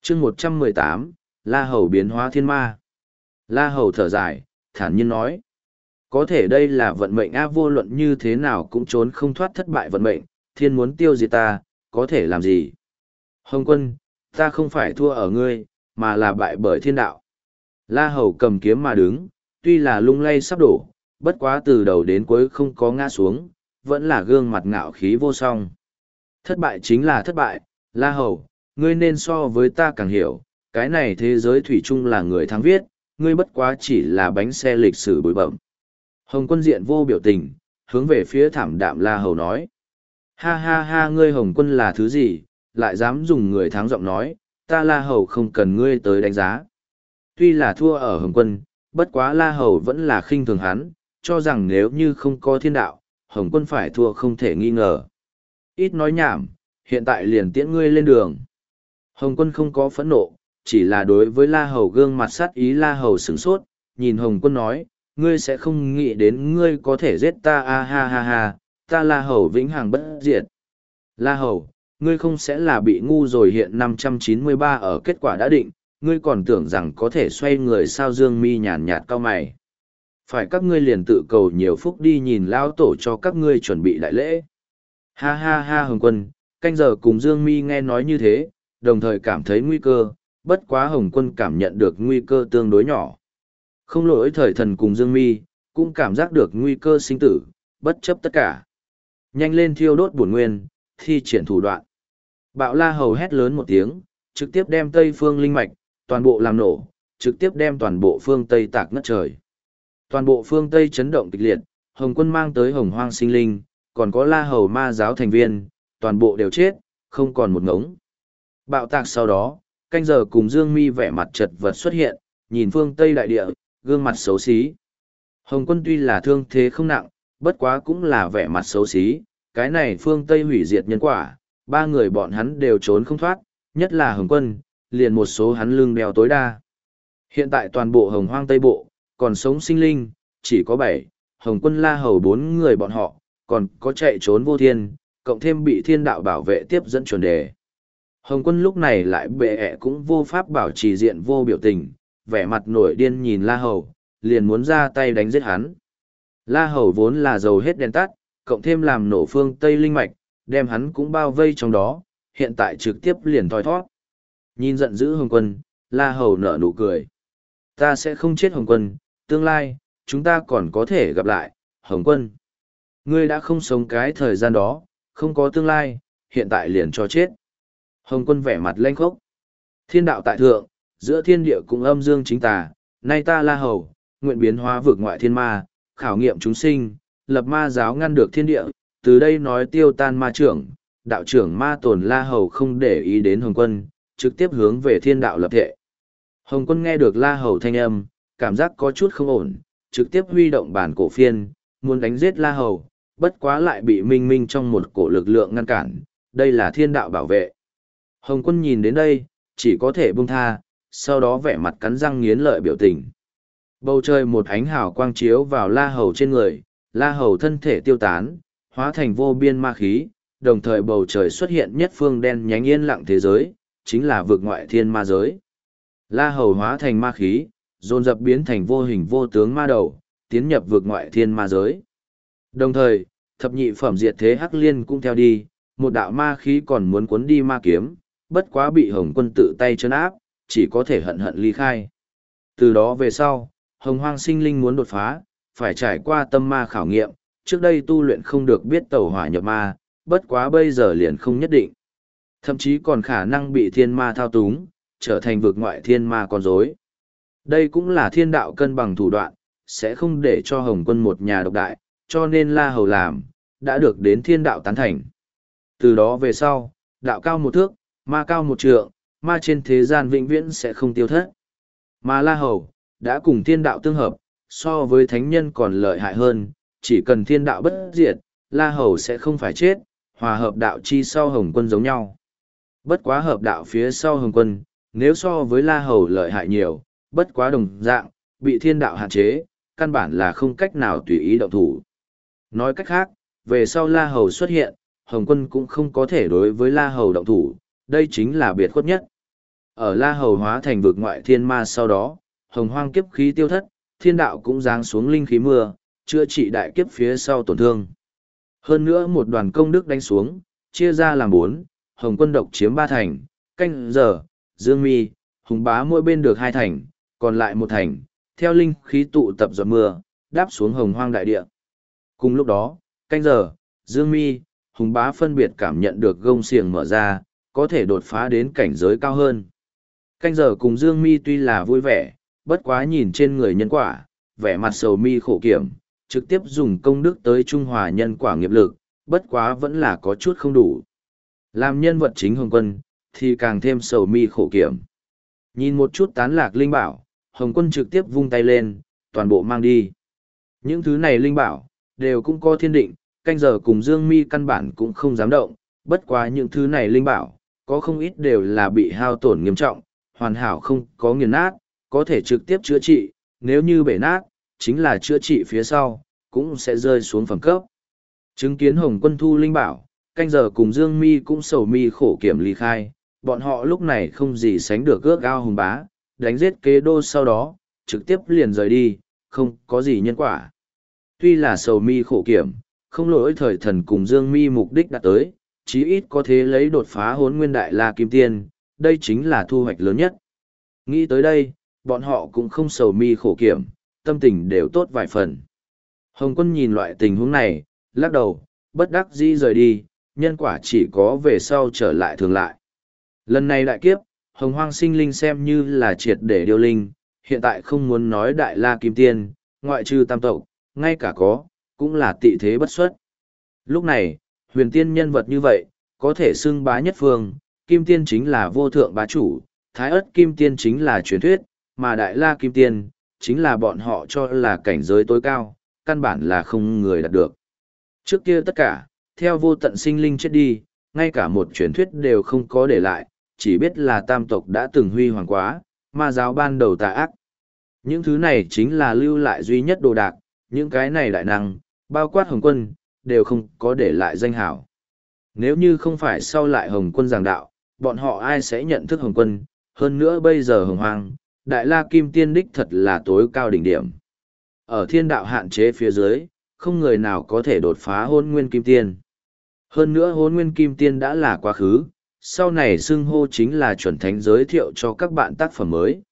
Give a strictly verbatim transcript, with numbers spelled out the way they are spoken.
chương một trăm mười tám, La Hầu biến hóa thiên ma. La Hầu thở dài, thản nhiên nói. Có thể đây là vận mệnh a, vô luận như thế nào cũng trốn không thoát thất bại vận mệnh, thiên muốn tiêu diệt ta, có thể làm gì? Hồng quân, ta không phải thua ở ngươi, mà là bại bởi thiên đạo. La Hầu cầm kiếm mà đứng, tuy là lung lay sắp đổ, bất quá từ đầu đến cuối không có ngã xuống, vẫn là gương mặt ngạo khí vô song. Thất bại chính là thất bại, La Hầu, ngươi nên so với ta càng hiểu, cái này thế giới thủy chung là người thắng viết, ngươi bất quá chỉ là bánh xe lịch sử bụi bẩm. Hồng quân diện vô biểu tình, hướng về phía thảm đạm La Hầu nói. Ha ha ha, ngươi Hồng quân là thứ gì, lại dám dùng người thắng giọng nói, ta La Hầu không cần ngươi tới đánh giá. Tuy là thua ở Hồng quân, bất quá La Hầu vẫn là khinh thường hắn, cho rằng nếu như không có thiên đạo, Hồng quân phải thua không thể nghi ngờ. Ít nói nhảm, hiện tại liền tiễn ngươi lên đường. Hồng quân không có phẫn nộ, chỉ là đối với La Hầu gương mặt sát ý. La Hầu sửng sốt, nhìn Hồng quân nói, ngươi sẽ không nghĩ đến ngươi có thể giết ta a ha ha ha, ta La Hầu vĩnh hằng bất diệt. La Hầu, ngươi không sẽ là bị ngu rồi, hiện năm trăm chín mươi ba ở kết quả đã định, ngươi còn tưởng rằng có thể xoay người sao? Dương Mi nhàn nhạt cau mày. Phải các ngươi liền tự cầu nhiều phúc đi, nhìn lão tổ cho các ngươi chuẩn bị đại lễ. Ha ha ha. Hồng quân, canh giờ cùng Dương Mi nghe nói như thế, đồng thời cảm thấy nguy cơ, bất quá Hồng quân cảm nhận được nguy cơ tương đối nhỏ. Không lỗi thời thần cùng Dương Mi, cũng cảm giác được nguy cơ sinh tử, bất chấp tất cả. Nhanh lên thiêu đốt bổn nguyên, thi triển thủ đoạn. Bạo La Hầu hét lớn một tiếng, trực tiếp đem Tây Phương linh mạch, toàn bộ làm nổ, trực tiếp đem toàn bộ phương Tây tạc ngất trời. Toàn bộ phương Tây chấn động kịch liệt, Hồng quân mang tới Hồng Hoang sinh linh, còn có La Hầu ma giáo thành viên, toàn bộ đều chết, không còn một ngống. Bạo tạc sau đó, canh giờ cùng Dương Mi vẻ mặt chật vật xuất hiện, nhìn phương Tây đại địa, gương mặt xấu xí. Hồng quân tuy là thương thế không nặng, bất quá cũng là vẻ mặt xấu xí, cái này phương Tây hủy diệt nhân quả, ba người bọn hắn đều trốn không thoát, nhất là Hồng quân, liền một số hắn lưng đeo tối đa. Hiện tại toàn bộ Hồng Hoang Tây Bộ, còn sống sinh linh, chỉ có bảy, Hồng quân La Hầu bốn người bọn họ, còn có chạy trốn vô thiên, cộng thêm bị thiên đạo bảo vệ tiếp dẫn chuẩn đề. Hồng quân lúc này lại bệ ẹ cũng vô pháp bảo trì diện vô biểu tình, vẻ mặt nổi điên nhìn La Hầu, liền muốn ra tay đánh giết hắn. La Hầu vốn là dầu hết đèn tắt, cộng thêm làm nổ phương Tây linh mạch, đem hắn cũng bao vây trong đó, hiện tại trực tiếp liền thoi thoát. Nhìn giận dữ Hồng quân, La Hầu nở nụ cười. Ta sẽ không chết Hồng quân, tương lai, chúng ta còn có thể gặp lại, Hồng quân. Ngươi đã không sống cái thời gian đó, không có tương lai, hiện tại liền cho chết. Hồng quân vẻ mặt lanh khốc. Thiên đạo tại thượng, giữa thiên địa cũng âm dương chính tà, nay ta La Hầu, nguyện biến hóa vực ngoại thiên ma, khảo nghiệm chúng sinh, lập ma giáo ngăn được thiên địa, từ đây nói tiêu tan ma trưởng, đạo trưởng ma tồn. La Hầu không để ý đến Hồng quân, trực tiếp hướng về thiên đạo lập thệ. Hồng quân nghe được La Hầu thanh âm, cảm giác có chút không ổn, trực tiếp huy động bản cổ phiên, muốn đánh giết La Hầu, bất quá lại bị minh minh trong một cổ lực lượng ngăn cản, đây là thiên đạo bảo vệ. Hồng quân nhìn đến đây, chỉ có thể buông tha, sau đó vẻ mặt cắn răng nghiến lợi biểu tình. Bầu trời một ánh hào quang chiếu vào La Hầu trên người, La Hầu thân thể tiêu tán, hóa thành vô biên ma khí, đồng thời bầu trời xuất hiện nhất phương đen nhánh yên lặng thế giới, chính là vực ngoại thiên ma giới. La Hầu hóa thành ma khí, dồn dập biến thành vô hình vô tướng ma đầu, tiến nhập vực ngoại thiên ma giới. Đồng thời, thập nhị phẩm diệt thế hắc liên cũng theo đi, một đạo ma khí còn muốn cuốn đi ma kiếm, bất quá bị Hồng quân tự tay trấn áp, chỉ có thể hận hận ly khai. Từ đó về sau, Hồng Hoang sinh linh muốn đột phá, phải trải qua tâm ma khảo nghiệm, trước đây tu luyện không được biết tẩu hỏa nhập ma, bất quá bây giờ liền không nhất định. Thậm chí còn khả năng bị thiên ma thao túng, trở thành vực ngoại thiên ma con rối. Đây cũng là thiên đạo cân bằng thủ đoạn, sẽ không để cho Hồng quân một nhà độc đại, cho nên La Hầu làm, đã được đến thiên đạo tán thành. Từ đó về sau, đạo cao một thước, ma cao một trượng, ma trên thế gian vĩnh viễn sẽ không tiêu thất. Mà La Hầu, đã cùng thiên đạo tương hợp, so với thánh nhân còn lợi hại hơn, chỉ cần thiên đạo bất diệt, La Hầu sẽ không phải chết, hòa hợp đạo chi sau Hồng quân giống nhau. Bất quá hợp đạo phía sau Hồng quân, nếu so với La Hầu lợi hại nhiều, bất quá đồng dạng, bị thiên đạo hạn chế, căn bản là không cách nào tùy ý động thủ. Nói cách khác, về sau La Hầu xuất hiện, Hồng quân cũng không có thể đối với La Hầu động thủ, đây chính là biệt khuất nhất. Ở La Hầu hóa thành vực ngoại thiên ma sau đó, hồng hoang kiếp khí tiêu thất, thiên đạo cũng giáng xuống linh khí mưa, chữa trị đại kiếp phía sau tổn thương. Hơn nữa một đoàn công đức đánh xuống, chia ra làm bốn, hồng quân độc chiếm ba thành, canh giờ, dương mi, hùng bá mỗi bên được hai thành, còn lại một thành, theo linh khí tụ tập giọt mưa, đáp xuống hồng hoang đại địa. Cùng lúc đó, canh giờ, dương mi, hùng bá phân biệt cảm nhận được gông xiềng mở ra, có thể đột phá đến cảnh giới cao hơn. Canh giờ cùng dương mi tuy là vui vẻ, bất quá nhìn trên người nhân quả, vẻ mặt sầu mi khổ kiểm, trực tiếp dùng công đức tới trung hòa nhân quả nghiệp lực, bất quá vẫn là có chút không đủ. Làm nhân vật chính hồng quân, thì càng thêm sầu mi khổ kiểm. Nhìn một chút tán lạc linh bảo, hồng quân trực tiếp vung tay lên, toàn bộ mang đi. Những thứ này linh bảo, đều cũng có thiên định, canh giờ cùng dương mi căn bản cũng không dám động, bất quá những thứ này linh bảo, có không ít đều là bị hao tổn nghiêm trọng, hoàn hảo không có nghiền nát, có thể trực tiếp chữa trị, nếu như bể nát, chính là chữa trị phía sau, cũng sẽ rơi xuống phẩm cấp. Chứng kiến hồng quân thu linh bảo, canh giờ cùng dương mi cũng sầu mi khổ kiểm ly khai, bọn họ lúc này không gì sánh được ước ao hùng bá, đánh giết kế đô sau đó, trực tiếp liền rời đi, không có gì nhân quả. Tuy là sầu mi khổ kiểm, không lỗi thời thần cùng dương mi mục đích đã tới, chí ít có thế lấy đột phá hốn nguyên đại la kim tiên, đây chính là thu hoạch lớn nhất. Nghĩ tới đây, bọn họ cũng không sầu mi khổ kiểm, tâm tình đều tốt vài phần. Hồng quân nhìn loại tình huống này, lắc đầu, bất đắc dĩ rời đi, nhân quả chỉ có về sau trở lại thường lại. Lần này đại kiếp, hồng hoang sinh linh xem như là triệt để điêu linh, hiện tại không muốn nói đại la kim tiên, ngoại trừ tam tộc, ngay cả có, cũng là tị thế bất xuất. Lúc này, huyền tiên nhân vật như vậy, có thể xưng bá nhất phương, kim tiên chính là vô thượng bá chủ, thái ất kim tiên chính là truyền thuyết, mà đại la kim tiên, chính là bọn họ cho là cảnh giới tối cao, căn bản là không người đạt được. Trước kia tất cả, theo vô tận sinh linh chết đi, ngay cả một truyền thuyết đều không có để lại, chỉ biết là tam tộc đã từng huy hoàng quá, ma giáo ban đầu tà ác. Những thứ này chính là lưu lại duy nhất đồ đạc, những cái này đại năng, bao quát hồng quân, đều không có để lại danh hảo. Nếu như không phải sau lại hồng quân giảng đạo, bọn họ ai sẽ nhận thức hồng quân, hơn nữa bây giờ hồng hoang, đại la kim tiên đích thật là tối cao đỉnh điểm. Ở thiên đạo hạn chế phía dưới, không người nào có thể đột phá hôn nguyên kim tiên. Hơn nữa hôn nguyên kim tiên đã là quá khứ, sau này xưng hô chính là chuẩn thánh giới thiệu cho các bạn tác phẩm mới.